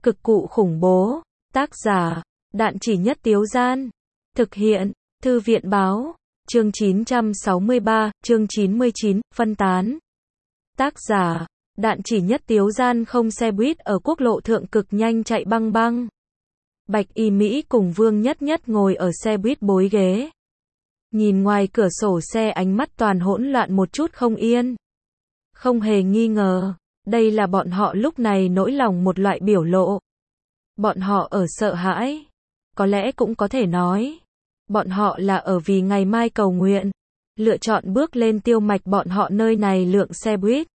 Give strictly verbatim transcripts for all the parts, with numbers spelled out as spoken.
Cực cụ khủng bố. Tác giả, Đạn Chỉ Nhất Tiếu Gian. Thực hiện, Thư viện Báo. Chương chín trăm sáu mươi ba, chương chín mươi chín, phân tán. Tác giả, Đạn Chỉ Nhất Tiếu Gian. Không xe buýt ở quốc lộ thượng cực nhanh chạy băng băng. Bạch Y Mỹ cùng Vương Nhất Nhất ngồi ở xe buýt bối ghế. Nhìn ngoài cửa sổ xe, ánh mắt toàn hỗn loạn, một chút không yên. Không hề nghi ngờ, đây là bọn họ lúc này nỗi lòng một loại biểu lộ. Bọn họ ở sợ hãi. Có lẽ cũng có thể nói, bọn họ là ở vì ngày mai cầu nguyện. Lựa chọn bước lên Tiêu Mạch bọn họ nơi này lượng xe buýt.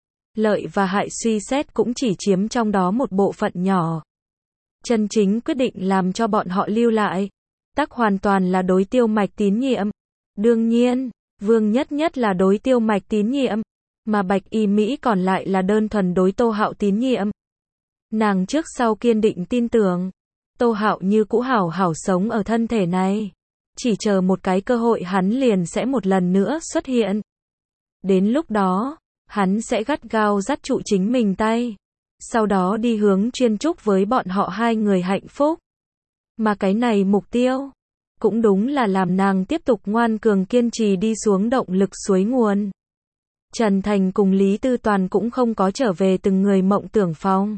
Lợi và hại suy xét cũng chỉ chiếm trong đó một bộ phận nhỏ. Chân chính quyết định làm cho bọn họ lưu lại, tắc hoàn toàn là đối Tiêu Mạch tín nhiệm. Đương nhiên, Vương Nhất Nhất là đối Tiêu Mạch tín nhiệm, mà Bạch Y Mỹ còn lại là đơn thuần đối Tô Hạo tín nhiệm. Nàng trước sau kiên định tin tưởng, Tô Hạo như cũ hảo hảo sống ở thân thể này. Chỉ chờ một cái cơ hội hắn liền sẽ một lần nữa xuất hiện. Đến lúc đó, hắn sẽ gắt gao dắt trụ chính mình tay. Sau đó đi hướng chuyên chúc với bọn họ hai người hạnh phúc. Mà cái này mục tiêu, cũng đúng là làm nàng tiếp tục ngoan cường kiên trì đi xuống động lực suối nguồn. Trần Thành cùng Lý Tư Toàn cũng không có trở về từng người mộng tưởng phòng,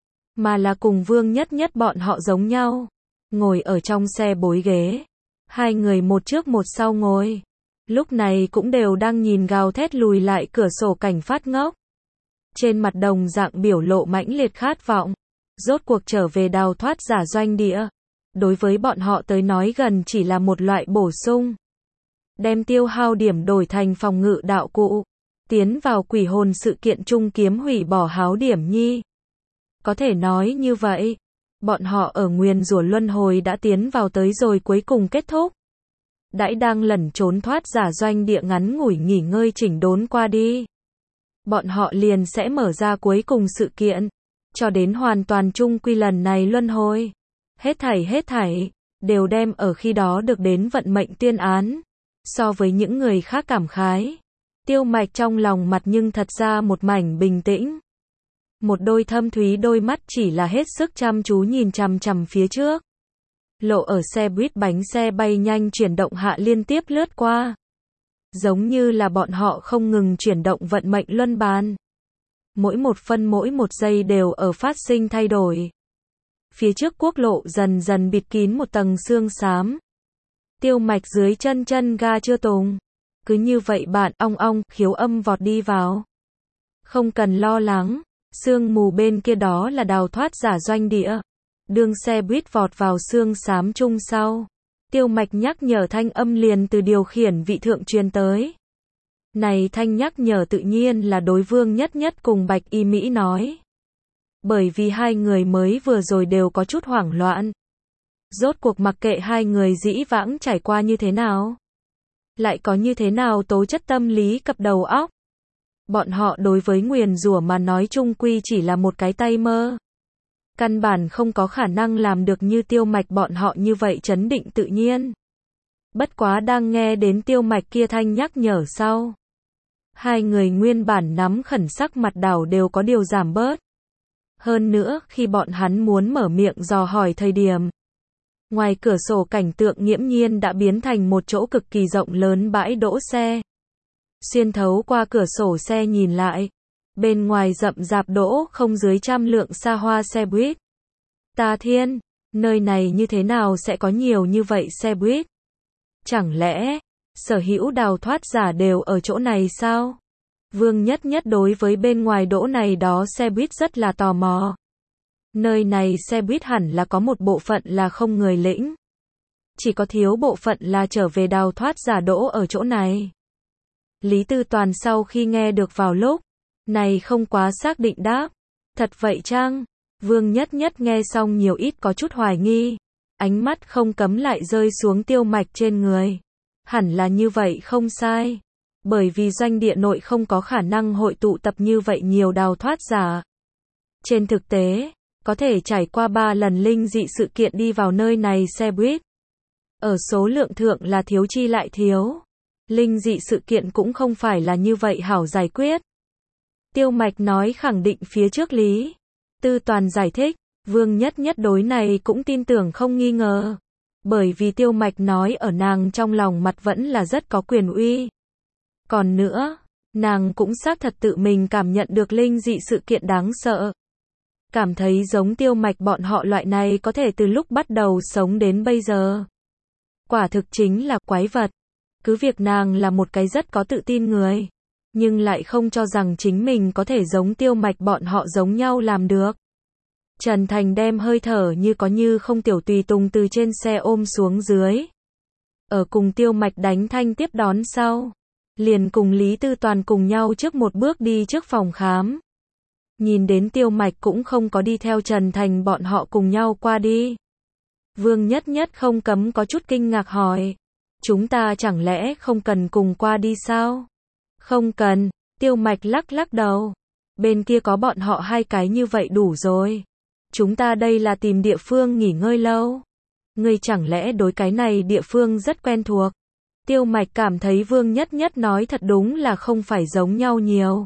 mà là cùng Vương Nhất Nhất bọn họ giống nhau, ngồi ở trong xe bối ghế. Hai người một trước một sau ngồi, lúc này cũng đều đang nhìn gào thét lùi lại cửa sổ cảnh phát ngốc. Trên mặt đồng dạng biểu lộ mãnh liệt khát vọng, rốt cuộc trở về đào thoát giả doanh địa. Đối với bọn họ tới nói gần chỉ là một loại bổ sung. Đem tiêu hao điểm đổi thành phòng ngự đạo cụ. Tiến vào quỷ hồn sự kiện chung kiếm hủy bỏ háo điểm nhi. Có thể nói như vậy, bọn họ ở nguyền rủa luân hồi đã tiến vào tới rồi cuối cùng kết thúc. Đãi đang lẩn trốn thoát giả doanh địa ngắn ngủi nghỉ ngơi chỉnh đốn qua đi. Bọn họ liền sẽ mở ra cuối cùng sự kiện, cho đến hoàn toàn chung quy lần này luân hồi. Hết thảy hết thảy, đều đem ở khi đó được đến vận mệnh tuyên án. So với những người khác cảm khái, Tiêu Mạch trong lòng mặt nhưng thật ra một mảnh bình tĩnh. Một đôi thâm thúy đôi mắt chỉ là hết sức chăm chú nhìn chằm chằm phía trước. Lộ ở xe buýt bánh xe bay nhanh chuyển động hạ liên tiếp lướt qua. Giống như là bọn họ không ngừng chuyển động vận mệnh luân bàn. Mỗi một phân mỗi một giây đều ở phát sinh thay đổi. Phía trước quốc lộ dần dần bịt kín một tầng sương xám. Tiêu Mạch dưới chân chân ga chưa tùng. Cứ như vậy bạn ong ong khiếu âm vọt đi vào. Không cần lo lắng, sương mù bên kia đó là đào thoát giả doanh địa. Đường xe buýt vọt vào sương xám chung sau. Tiêu Mạch nhắc nhở thanh âm liền từ điều khiển vị thượng truyền tới. Này thanh nhắc nhở tự nhiên là đối Vương Nhất Nhất cùng Bạch Y Mỹ nói. Bởi vì hai người mới vừa rồi đều có chút hoảng loạn. Rốt cuộc mặc kệ hai người dĩ vãng trải qua như thế nào, lại có như thế nào tố chất tâm lý cập đầu óc. Bọn họ đối với nguyền rủa mà nói chung quy chỉ là một cái tay mơ. Căn bản không có khả năng làm được như Tiêu Mạch bọn họ như vậy trấn định tự nhiên. Bất quá đang nghe đến Tiêu Mạch kia thanh nhắc nhở sau, hai người nguyên bản nắm khẩn sắc mặt đảo đều có điều giảm bớt. Hơn nữa, khi bọn hắn muốn mở miệng dò hỏi thời điểm, ngoài cửa sổ cảnh tượng nghiễm nhiên đã biến thành một chỗ cực kỳ rộng lớn bãi đỗ xe. Xuyên thấu qua cửa sổ xe nhìn lại, bên ngoài rậm rạp đỗ không dưới trăm lượng xa hoa xe buýt. Ta thiên, nơi này như thế nào sẽ có nhiều như vậy xe buýt? Chẳng lẽ, sở hữu đào thoát giả đều ở chỗ này sao? Vương Nhất Nhất đối với bên ngoài đỗ này đó xe buýt rất là tò mò. Nơi này xe buýt hẳn là có một bộ phận là không người lĩnh. Chỉ có thiếu bộ phận là trở về đào thoát giả đỗ ở chỗ này. Lý Tư Toàn sau khi nghe được vào lúc này không quá xác định đáp. Thật vậy chăng? Vương Nhất Nhất nghe xong nhiều ít có chút hoài nghi. Ánh mắt không cấm lại rơi xuống Tiêu Mạch trên người. Hẳn là như vậy không sai. Bởi vì doanh địa nội không có khả năng hội tụ tập như vậy nhiều đào thoát giả. Trên thực tế, có thể trải qua ba lần linh dị sự kiện đi vào nơi này xe buýt. Ở số lượng thượng là thiếu chi lại thiếu. Linh dị sự kiện cũng không phải là như vậy hảo giải quyết. Tiêu Mạch nói khẳng định phía trước Lý Tư Toàn giải thích, Vương Nhất Nhất đối này cũng tin tưởng không nghi ngờ. Bởi vì Tiêu Mạch nói ở nàng trong lòng mặt vẫn là rất có quyền uy. Còn nữa, nàng cũng xác thật tự mình cảm nhận được linh dị sự kiện đáng sợ. Cảm thấy giống Tiêu Mạch bọn họ loại này có thể từ lúc bắt đầu sống đến bây giờ. Quả thực chính là quái vật. Cứ việc nàng là một cái rất có tự tin người, nhưng lại không cho rằng chính mình có thể giống Tiêu Mạch bọn họ giống nhau làm được. Trần Thành đem hơi thở như có như không tiểu tùy tùng từ trên xe ôm xuống dưới. Ở cùng Tiêu Mạch đánh thanh tiếp đón sau, liền cùng Lý Tư Toàn cùng nhau trước một bước đi trước phòng khám. Nhìn đến Tiêu Mạch cũng không có đi theo Trần Thành bọn họ cùng nhau qua đi. Vương Nhất Nhất không cấm có chút kinh ngạc hỏi. Chúng ta chẳng lẽ không cần cùng qua đi sao? Không cần, Tiêu Mạch lắc lắc đầu. Bên kia có bọn họ hai cái như vậy đủ rồi. Chúng ta đây là tìm địa phương nghỉ ngơi lâu. Ngươi chẳng lẽ đối cái này địa phương rất quen thuộc? Tiêu Mạch cảm thấy Vương Nhất Nhất nói thật đúng là không phải giống nhau nhiều.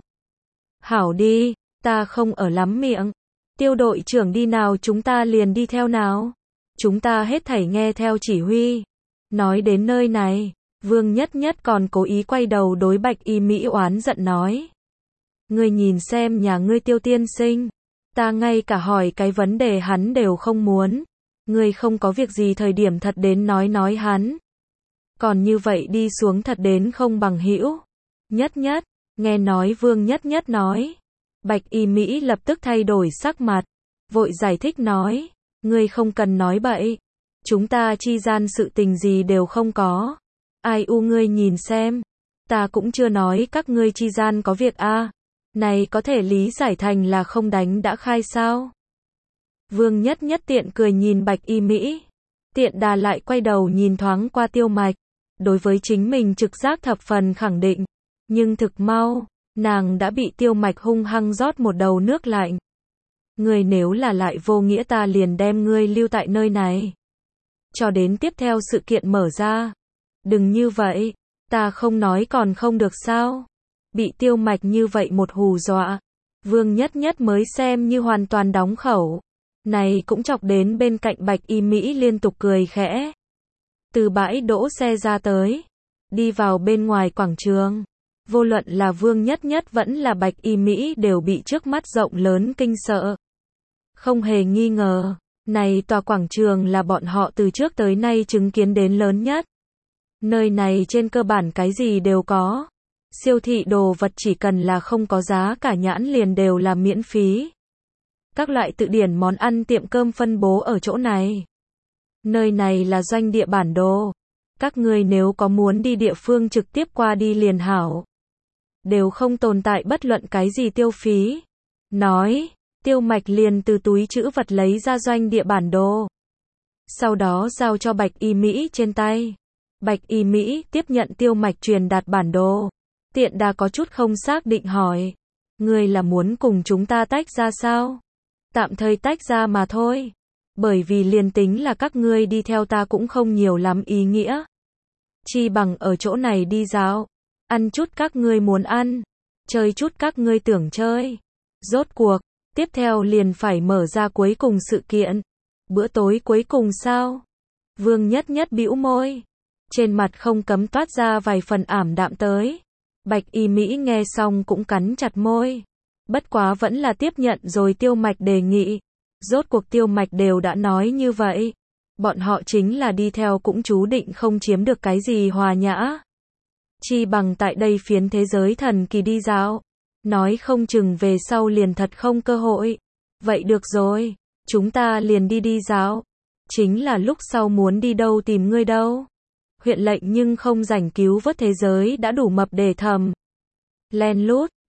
Hảo đi, ta không ở lắm miệng. Tiêu đội trưởng đi nào chúng ta liền đi theo nào. Chúng ta hết thảy nghe theo chỉ huy. Nói đến nơi này, Vương Nhất Nhất còn cố ý quay đầu đối Bạch Y Mỹ oán giận nói. Ngươi nhìn xem nhà ngươi Tiêu tiên sinh. Ta ngay cả hỏi cái vấn đề hắn đều không muốn. Ngươi không có việc gì thời điểm thật đến nói nói hắn. Còn như vậy đi xuống thật đến không bằng hữu. Nhất Nhất, nghe nói Vương Nhất Nhất nói. Bạch Y Mỹ lập tức thay đổi sắc mặt. Vội giải thích nói. Ngươi không cần nói bậy. Chúng ta chi gian sự tình gì đều không có. Ai u ngươi nhìn xem. Ta cũng chưa nói các ngươi chi gian có việc a. À. Này có thể lý giải thành là không đánh đã khai sao? Vương Nhất Nhất tiện cười nhìn Bạch Y Mỹ. Tiện đà lại quay đầu nhìn thoáng qua Tiêu Mạch. Đối với chính mình trực giác thập phần khẳng định. Nhưng thực mau, nàng đã bị Tiêu Mạch hung hăng rót một đầu nước lạnh. Ngươi nếu là lại vô nghĩa ta liền đem ngươi lưu tại nơi này. Cho đến tiếp theo sự kiện mở ra. Đừng như vậy, ta không nói còn không được sao? Bị Tiêu Mạch như vậy một hù dọa. Vương Nhất Nhất mới xem như hoàn toàn đóng khẩu. Này cũng chọc đến bên cạnh Bạch Y Mỹ liên tục cười khẽ. Từ bãi đỗ xe ra tới. Đi vào bên ngoài quảng trường. Vô luận là Vương Nhất Nhất vẫn là Bạch Y Mỹ đều bị trước mắt rộng lớn kinh sợ. Không hề nghi ngờ. Này tòa quảng trường là bọn họ từ trước tới nay chứng kiến đến lớn nhất. Nơi này trên cơ bản cái gì đều có. Siêu thị đồ vật chỉ cần là không có giá cả nhãn liền đều là miễn phí. Các loại tự điển món ăn tiệm cơm phân bố ở chỗ này. Nơi này là doanh địa bản đồ. Các ngươi nếu có muốn đi địa phương trực tiếp qua đi liền hảo. Đều không tồn tại bất luận cái gì tiêu phí. Nói, Tiêu Mạch liền từ túi trữ vật lấy ra doanh địa bản đồ. Sau đó giao cho Bạch Y Mỹ trên tay. Bạch Y Mỹ tiếp nhận Tiêu Mạch truyền đạt bản đồ. Tiện đà có chút không xác định hỏi. Ngươi là muốn cùng chúng ta tách ra sao? Tạm thời tách ra mà thôi. Bởi vì liền tính là các ngươi đi theo ta cũng không nhiều lắm ý nghĩa. Chi bằng ở chỗ này đi dạo. Ăn chút các ngươi muốn ăn. Chơi chút các ngươi tưởng chơi. Rốt cuộc, tiếp theo liền phải mở ra cuối cùng sự kiện. Bữa tối cuối cùng sao? Vương Nhất Nhất bĩu môi. Trên mặt không cấm toát ra vài phần ảm đạm tới. Bạch Y Mỹ nghe xong cũng cắn chặt môi. Bất quá vẫn là tiếp nhận rồi Tiêu Mạch đề nghị. Rốt cuộc Tiêu Mạch đều đã nói như vậy. Bọn họ chính là đi theo cũng chú định không chiếm được cái gì hòa nhã. Chi bằng tại đây phiến thế giới thần kỳ đi dạo. Nói không chừng về sau liền thật không cơ hội. Vậy được rồi, chúng ta liền đi đi dạo. Chính là lúc sau muốn đi đâu tìm ngươi đâu. Huyện lệnh nhưng không rảnh cứu vớt thế giới đã đủ mập để thầm. Len lút,